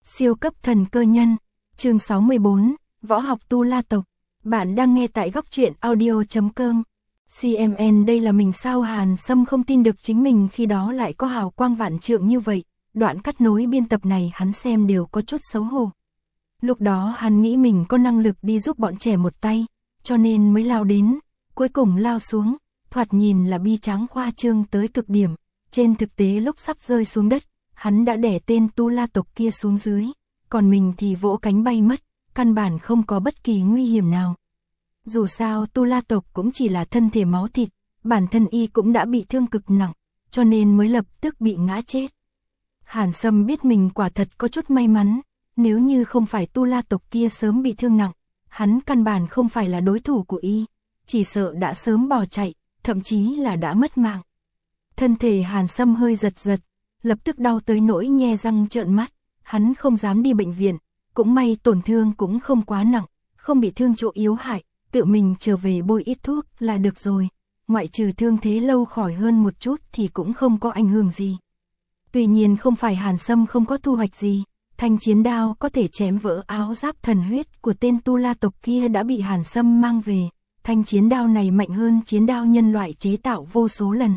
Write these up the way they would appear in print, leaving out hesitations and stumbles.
Siêu cấp thần cơ nhân, chương 64, võ học tu la tộc. Bạn đang nghe tại góc truyện audio.com. CMN đây là mình sao? Hàn Sâm không tin được chính mình khi đó lại có hào quang vạn trượng như vậy. Đoạn cắt nối biên tập này hắn xem đều có chút xấu hổ. Lúc đó hắn nghĩ mình có năng lực đi giúp bọn trẻ một tay, cho nên mới lao đến, cuối cùng lao xuống, thoạt nhìn là bi tráng khoa trương tới cực điểm. Trên thực tế lúc sắp rơi xuống đất, hắn đã đè tên tu la tộc kia xuống dưới, còn mình thì vỗ cánh bay mất, căn bản không có bất kỳ nguy hiểm nào. Dù sao tu la tộc cũng chỉ là thân thể máu thịt, bản thân y cũng đã bị thương cực nặng, cho nên mới lập tức bị ngã chết. Hàn Sâm biết mình quả thật có chút may mắn, nếu như không phải tu la tộc kia sớm bị thương nặng, hắn căn bản không phải là đối thủ của y, chỉ sợ đã sớm bỏ chạy, thậm chí là đã mất mạng. Thân thể Hàn Sâm hơi giật giật, lập tức đau tới nỗi nhe răng trợn mắt, hắn không dám đi bệnh viện, cũng may tổn thương cũng không quá nặng, không bị thương chỗ yếu hại, tự mình trở về bôi ít thuốc là được rồi, ngoại trừ thương thế lâu khỏi hơn một chút thì cũng không có ảnh hưởng gì. Tuy nhiên không phải Hàn Sâm không có thu hoạch gì, thanh chiến đao có thể chém vỡ áo giáp thần huyết của tên tu la tộc kia đã bị Hàn Sâm mang về, thanh chiến đao này mạnh hơn chiến đao nhân loại chế tạo vô số lần.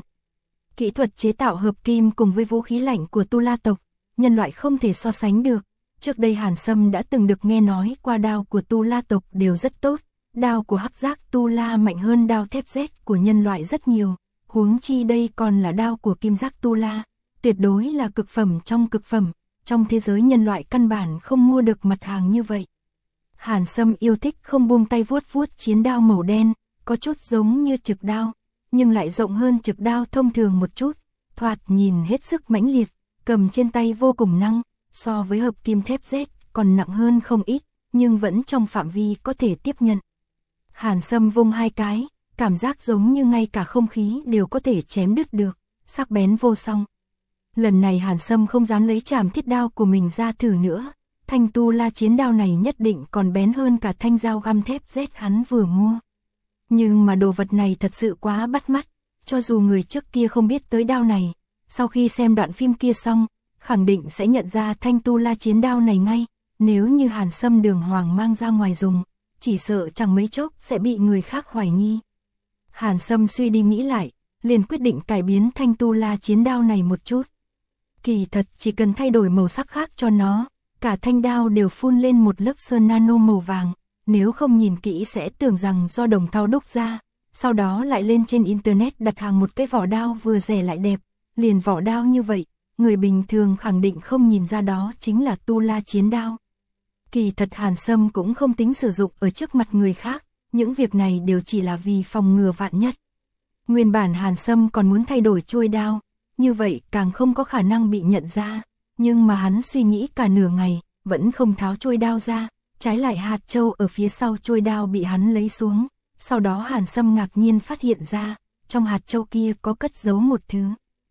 Kỹ thuật chế tạo hợp kim cùng với vũ khí lạnh của tu la tộc, nhân loại không thể so sánh được. Trước đây Hàn Sâm đã từng được nghe nói qua đao của tu la tộc đều rất tốt, đao của hắc giác tu la mạnh hơn đao thép Z của nhân loại rất nhiều, huống chi đây còn là đao của kim giác tu la, tuyệt đối là cực phẩm trong cực phẩm, trong thế giới nhân loại căn bản không mua được mặt hàng như vậy. Hàn Sâm yêu thích không buông tay vuốt vuốt chiến đao màu đen, có chút giống như trực đao, nhưng lại rộng hơn trực đao thông thường một chút, thoạt nhìn hết sức mãnh liệt, cầm trên tay vô cùng năng, so với hợp kim thép Z còn nặng hơn không ít, nhưng vẫn trong phạm vi có thể tiếp nhận. Hàn Sâm vung hai cái, cảm giác giống như ngay cả không khí đều có thể chém đứt được, sắc bén vô song. Lần này Hàn Sâm không dám lấy trảm thiết đao của mình ra thử nữa, thanh tu la chiến đao này nhất định còn bén hơn cả thanh dao găm thép Z hắn vừa mua. Nhưng mà đồ vật này thật sự quá bắt mắt, cho dù người trước kia không biết tới đao này, sau khi xem đoạn phim kia xong, khẳng định sẽ nhận ra thanh tu la chiến đao này ngay, nếu như Hàn Sâm đường hoàng mang ra ngoài dùng, chỉ sợ chẳng mấy chốc sẽ bị người khác hoài nghi. Hàn Sâm suy đi nghĩ lại, liền quyết định cải biến thanh tu la chiến đao này một chút. Kỳ thật chỉ cần thay đổi màu sắc khác cho nó, cả thanh đao đều phun lên một lớp sơn nano màu vàng, nếu không nhìn kỹ sẽ tưởng rằng do đồng thau đúc ra, sau đó lại lên trên internet đặt hàng một cái vỏ đao vừa rẻ lại đẹp, liền vỏ đao như vậy, người bình thường khẳng định không nhìn ra đó chính là tu la chiến đao. Kỳ thật Hàn Sâm cũng không tính sử dụng ở trước mặt người khác, những việc này đều chỉ là vì phòng ngừa vạn nhất. Nguyên bản Hàn Sâm còn muốn thay đổi chuôi đao, như vậy càng không có khả năng bị nhận ra, nhưng mà hắn suy nghĩ cả nửa ngày, vẫn không tháo chuôi đao ra, trái lại hạt châu ở phía sau chuôi đao bị hắn lấy xuống, sau đó Hàn Sâm ngạc nhiên phát hiện ra, trong hạt châu kia có cất giấu một thứ.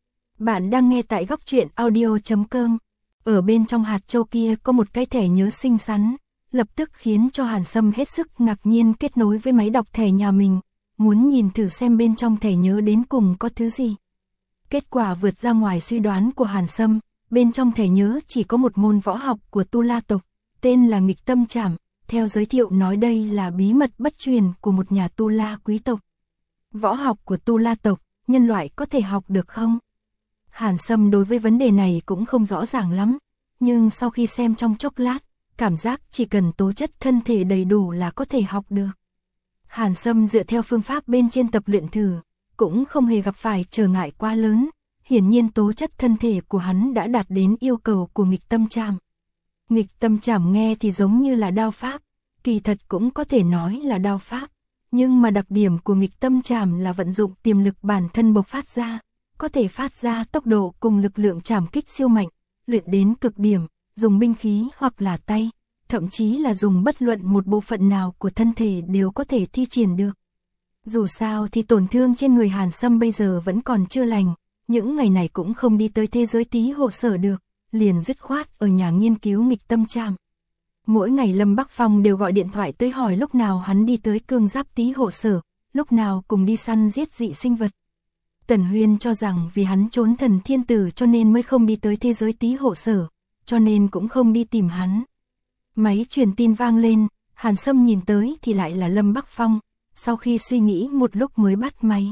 Bạn đang nghe tại góc truyện audio.com. Ở bên trong hạt châu kia có một cái thẻ nhớ xinh xắn, lập tức khiến cho Hàn Sâm hết sức ngạc nhiên kết nối với máy đọc thẻ nhà mình, muốn nhìn thử xem bên trong thẻ nhớ đến cùng có thứ gì. Kết quả vượt ra ngoài suy đoán của Hàn Sâm, bên trong thẻ nhớ chỉ có một môn võ học của tu la tộc, tên là nghịch tâm trảm, theo giới thiệu nói đây là bí mật bất truyền của một nhà tu la quý tộc. Võ học của tu la tộc, nhân loại có thể học được không? Hàn Sâm đối với vấn đề này cũng không rõ ràng lắm, nhưng sau khi xem trong chốc lát, cảm giác chỉ cần tố chất thân thể đầy đủ là có thể học được. Hàn Sâm dựa theo phương pháp bên trên tập luyện thử, cũng không hề gặp phải trở ngại quá lớn, hiển nhiên tố chất thân thể của hắn đã đạt đến yêu cầu của nghịch tâm trảm. Nghịch tâm trảm nghe thì giống như là đao pháp, kỳ thật cũng có thể nói là đao pháp, nhưng mà đặc điểm của nghịch tâm trảm là vận dụng tiềm lực bản thân bộc phát ra, có thể phát ra tốc độ cùng lực lượng trảm kích siêu mạnh, luyện đến cực điểm, dùng binh khí hoặc là tay, thậm chí là dùng bất luận một bộ phận nào của thân thể đều có thể thi triển được. Dù sao thì tổn thương trên người Hàn Sâm bây giờ vẫn còn chưa lành, những ngày này cũng không đi tới thế giới tí hộ sở được, liền dứt khoát ở nhà nghiên cứu nghịch tâm trảm. Mỗi ngày Lâm Bắc Phong đều gọi điện thoại tới hỏi lúc nào hắn đi tới cương giáp tí hộ sở, lúc nào cùng đi săn giết dị sinh vật. Tần Huyên cho rằng vì hắn trốn thần thiên tử cho nên mới không đi tới thế giới tí hộ sở, cho nên cũng không đi tìm hắn. Máy truyền tin vang lên, Hàn Sâm nhìn tới thì lại là Lâm Bắc Phong, sau khi suy nghĩ một lúc mới bắt máy.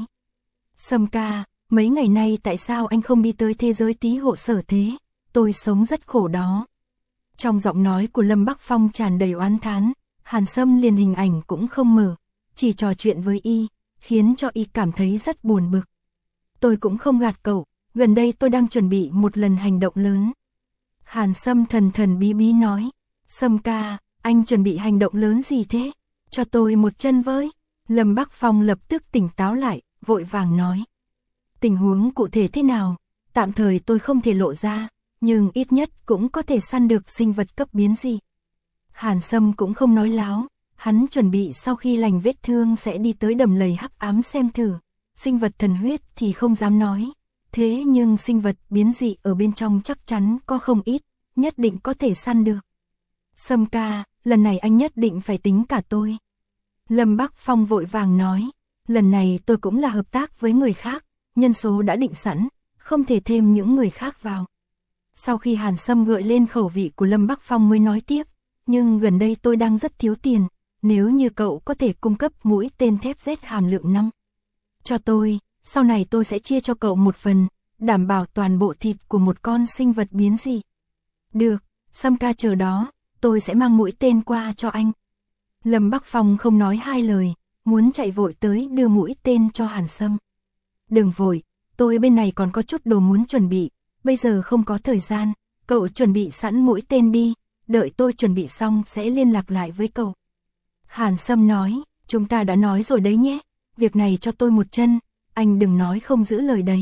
Sâm ca, mấy ngày nay tại sao anh không đi tới thế giới tí hộ sở thế, tôi sống rất khổ đó. Trong giọng nói của Lâm Bắc Phong tràn đầy oán thán, Hàn Sâm liền hình ảnh cũng không mở, chỉ trò chuyện với y, khiến cho y cảm thấy rất buồn bực. Tôi cũng không gạt cậu, gần đây tôi đang chuẩn bị một lần hành động lớn. Hàn Sâm thần thần bí bí nói, Sâm ca, anh chuẩn bị hành động lớn gì thế? Cho tôi một chân với. Lâm Bắc Phong lập tức tỉnh táo lại, vội vàng nói. Tình huống cụ thể thế nào? Tạm thời tôi không thể lộ ra, nhưng ít nhất cũng có thể săn được sinh vật cấp biến dị. Hàn Sâm cũng không nói láo, hắn chuẩn bị sau khi lành vết thương sẽ đi tới đầm lầy hắc ám xem thử. Sinh vật thần huyết thì không dám nói, thế nhưng sinh vật biến dị ở bên trong chắc chắn có không ít, nhất định có thể săn được. Sâm ca, lần này anh nhất định phải tính cả tôi. Lâm Bắc Phong vội vàng nói, lần này tôi cũng là hợp tác với người khác, nhân số đã định sẵn, không thể thêm những người khác vào. Sau khi Hàn Sâm gợi lên khẩu vị của Lâm Bắc Phong mới nói tiếp, nhưng gần đây tôi đang rất thiếu tiền, nếu như cậu có thể cung cấp mũi tên thép Z hàm lượng 5 cho tôi, sau này tôi sẽ chia cho cậu một phần, đảm bảo toàn bộ thịt của một con sinh vật biến dị. Được, Sâm ca chờ đó, tôi sẽ mang mũi tên qua cho anh. Lâm Bắc Phong không nói hai lời, muốn chạy vội tới đưa mũi tên cho Hàn Sâm. Đừng vội, tôi bên này còn có chút đồ muốn chuẩn bị, bây giờ không có thời gian, cậu chuẩn bị sẵn mũi tên đi, đợi tôi chuẩn bị xong sẽ liên lạc lại với cậu. Hàn Sâm nói, chúng ta đã nói rồi đấy nhé, việc này cho tôi một chân, anh đừng nói không giữ lời đấy.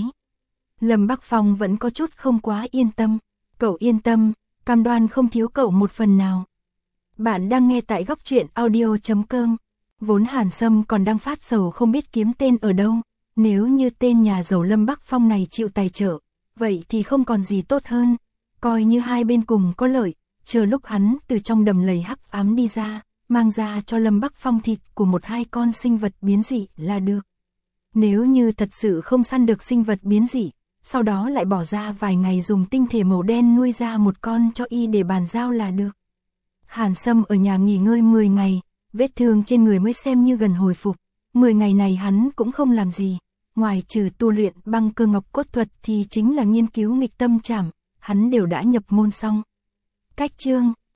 Lâm Bắc Phong vẫn có chút không quá yên tâm, cậu yên tâm, cam đoan không thiếu cậu một phần nào. Bạn đang nghe tại góc truyện audio.com. Vốn Hàn Sâm còn đang phát sầu không biết kiếm tên ở đâu, nếu như tên nhà giàu Lâm Bắc Phong này chịu tài trợ, vậy thì không còn gì tốt hơn, coi như hai bên cùng có lợi, chờ lúc hắn từ trong đầm lầy hắc ám đi ra, mang ra cho Lâm Bắc Phong thịt của một hai con sinh vật biến dị là được. Nếu như thật sự không săn được sinh vật biến dị, sau đó lại bỏ ra vài ngày dùng tinh thể màu đen nuôi ra một con cho y để bàn giao là được. Hàn Sâm ở nhà nghỉ ngơi 10 ngày, vết thương trên người mới xem như gần hồi phục. 10 ngày này hắn cũng không làm gì, ngoài trừ tu luyện băng cơ ngọc cốt thuật thì chính là nghiên cứu nghịch tâm trảm, hắn đều đã nhập môn xong. Cách chương